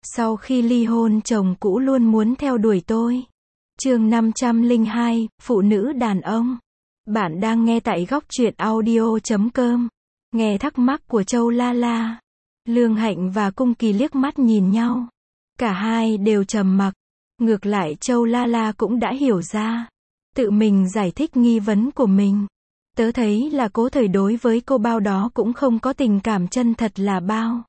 Sau khi ly hôn chồng cũ luôn muốn theo đuổi tôi. Chương 502, Phụ nữ đàn ông. Bạn đang nghe tại góc truyện audio.com. Nghe thắc mắc của Châu La La. Lương Hạnh và Cung Kỳ liếc mắt nhìn nhau. Cả hai đều trầm mặc. Ngược lại Châu La La cũng đã hiểu ra. Tự mình giải thích nghi vấn của mình. Tớ thấy là Cố Thời đối với cô Bao đó cũng không có tình cảm chân thật là bao.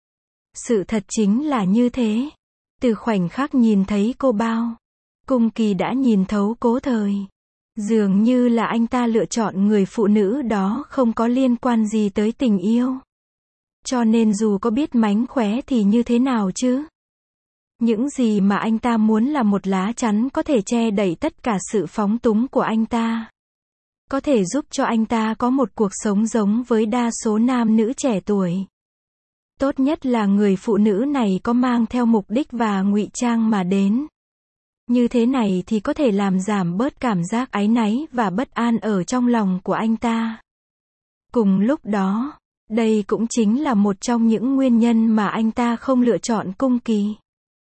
Sự thật chính là như thế. Từ khoảnh khắc nhìn thấy cô Bao, Cung Kỳ đã nhìn thấu Cố Thời. Dường như là anh ta lựa chọn người phụ nữ đó không có liên quan gì tới tình yêu. Cho nên dù có biết mánh khóe thì như thế nào chứ? Những gì mà anh ta muốn là một lá chắn có thể che đậy tất cả sự phóng túng của anh ta. Có thể giúp cho anh ta có một cuộc sống giống với đa số nam nữ trẻ tuổi. Tốt nhất là người phụ nữ này có mang theo mục đích và ngụy trang mà đến. Như thế này thì có thể làm giảm bớt cảm giác áy náy và bất an ở trong lòng của anh ta. Cùng lúc đó, đây cũng chính là một trong những nguyên nhân mà anh ta không lựa chọn Cung Kỳ.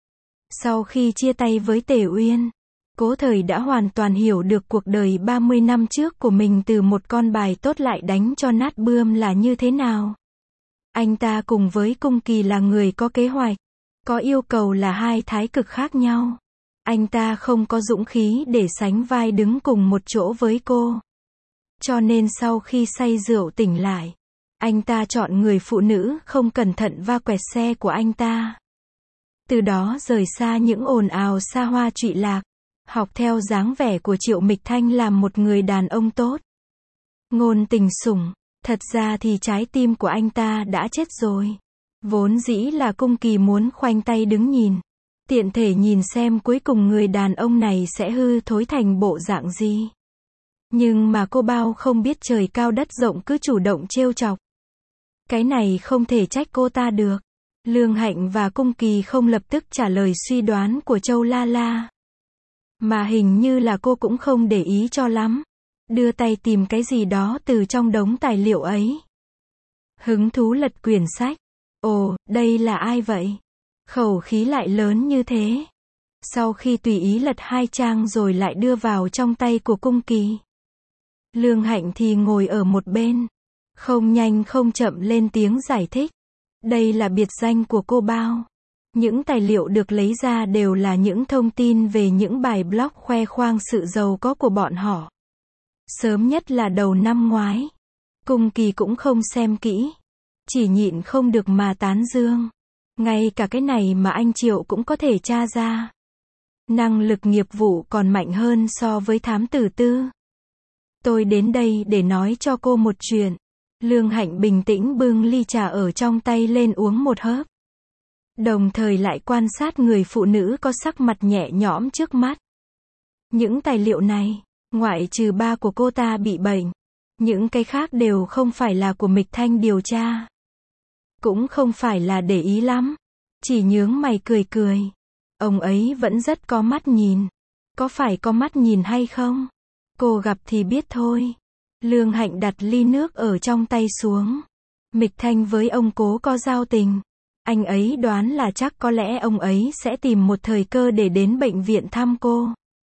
Sau khi chia tay với Tề Uyên, Cố Thời đã hoàn toàn hiểu được cuộc đời 30 năm trước của mình từ một con bài tốt lại đánh cho nát bươm là như thế nào. Anh ta cùng với Cung Kỳ là người có kế hoạch, có yêu cầu là hai thái cực khác nhau. Anh ta không có dũng khí để sánh vai đứng cùng một chỗ với cô. Cho nên sau khi say rượu tỉnh lại, anh ta chọn người phụ nữ không cẩn thận va quẹt xe của anh ta. Từ đó rời xa những ồn ào xa hoa trụy lạc, học theo dáng vẻ của Triệu Mịch Thanh làm một người đàn ông tốt. Ngôn tình sủng, thật ra thì trái tim của anh ta đã chết rồi. Vốn dĩ là Cung Kỳ muốn khoanh tay đứng nhìn. Tiện thể nhìn xem cuối cùng người đàn ông này sẽ hư thối thành bộ dạng gì. Nhưng mà cô Bao không biết trời cao đất rộng cứ chủ động trêu chọc. Cái này không thể trách cô ta được. Lương Hạnh và Cung Kỳ không lập tức trả lời suy đoán của Châu La La. Mà hình như là cô cũng không để ý cho lắm. Đưa tay tìm cái gì đó từ trong đống tài liệu ấy. Hứng thú lật quyển sách. Ồ, đây là ai vậy? Khẩu khí lại lớn như thế. Sau khi tùy ý lật hai trang rồi lại đưa vào trong tay của Cung Kỳ. Lương Hạnh thì ngồi ở một bên. Không nhanh không chậm lên tiếng giải thích. Đây là biệt danh của cô Bao. Những tài liệu được lấy ra đều là những thông tin về những bài blog khoe khoang sự giàu có của bọn họ. Sớm nhất là đầu năm ngoái. Cung Kỳ cũng không xem kỹ. Chỉ nhịn không được mà tán dương. Ngay cả cái này mà anh Triệu cũng có thể tra ra. Năng lực nghiệp vụ còn mạnh hơn so với thám tử Tư. Tôi đến đây để nói cho cô một chuyện. Lương Hạnh bình tĩnh bưng ly trà ở trong tay lên uống một hớp. Đồng thời lại quan sát người phụ nữ có sắc mặt nhẹ nhõm trước mắt. Những tài liệu này, ngoại trừ ba của cô ta bị bệnh, những cái khác đều không phải là của Mịch Thanh điều tra. Cũng không phải là để ý lắm. Chỉ nhướng mày cười cười. Ông ấy vẫn rất có mắt nhìn. Có phải có mắt nhìn hay không? Cô gặp thì biết thôi. Lương Hạnh đặt ly nước ở trong tay xuống. Mịch Thanh với ông Cố có giao tình. Anh ấy đoán là chắc có lẽ ông ấy sẽ tìm một thời cơ để đến bệnh viện thăm cô.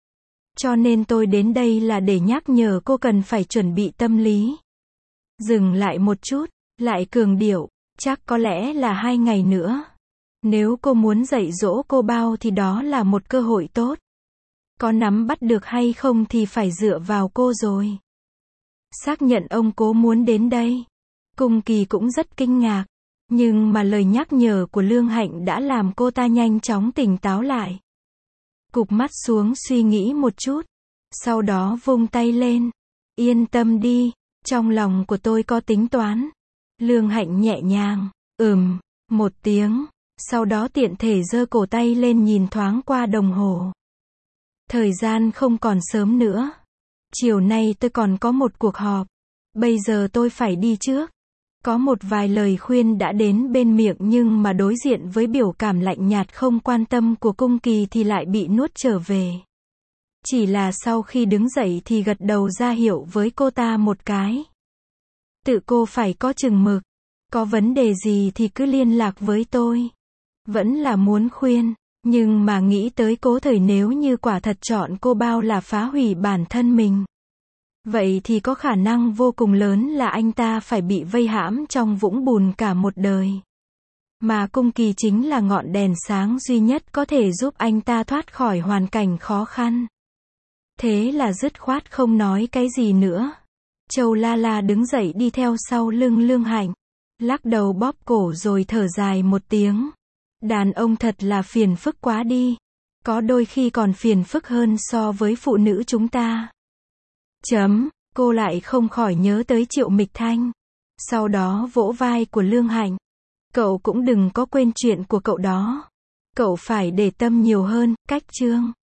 Cho nên tôi đến đây là để nhắc nhở cô cần phải chuẩn bị tâm lý. Dừng lại một chút, lại cường điệu. Chắc có lẽ là 2 ngày nữa. Nếu cô muốn dạy dỗ cô Bao thì đó là một cơ hội tốt. Có nắm bắt được hay không thì phải dựa vào cô rồi. Xác nhận ông Cố muốn đến đây. Cung Kỳ cũng rất kinh ngạc. Nhưng mà lời nhắc nhở của Lương Hạnh đã làm cô ta nhanh chóng tỉnh táo lại. Cụp mắt xuống suy nghĩ một chút. Sau đó vung tay lên. Yên tâm đi, trong lòng của tôi có tính toán. Lương Hạnh nhẹ nhàng, một tiếng, sau đó tiện thể giơ cổ tay lên nhìn thoáng qua đồng hồ. Thời gian không còn sớm nữa. Chiều nay tôi còn có một cuộc họp. Bây giờ tôi phải đi trước. Có một vài lời khuyên đã đến bên miệng nhưng mà đối diện với biểu cảm lạnh nhạt không quan tâm của Cung Kỳ thì lại bị nuốt trở về. Chỉ là sau khi đứng dậy thì gật đầu ra hiệu với cô ta một cái. Tự cô phải có chừng mực. Có vấn đề gì thì cứ liên lạc với tôi. Vẫn là muốn khuyên, nhưng mà nghĩ tới Cố Thời nếu như quả thật chọn cô bao là phá hủy bản thân mình. Vậy thì có khả năng vô cùng lớn là anh ta phải bị vây hãm trong vũng bùn cả một đời. Mà Cung Kỳ chính là ngọn đèn sáng duy nhất có thể giúp anh ta thoát khỏi hoàn cảnh khó khăn. Thế là dứt khoát không nói cái gì nữa. Châu La La đứng dậy đi theo sau lưng Lương Hạnh. Lắc đầu bóp cổ rồi thở dài một tiếng. Đàn ông thật là phiền phức quá đi. Có đôi khi còn phiền phức hơn so với phụ nữ chúng ta. Cô lại không khỏi nhớ tới Triệu Mịch Thanh. Sau đó vỗ vai của Lương Hạnh. Cậu cũng đừng có quên chuyện của cậu đó. Cậu phải để tâm nhiều hơn, cách Trương.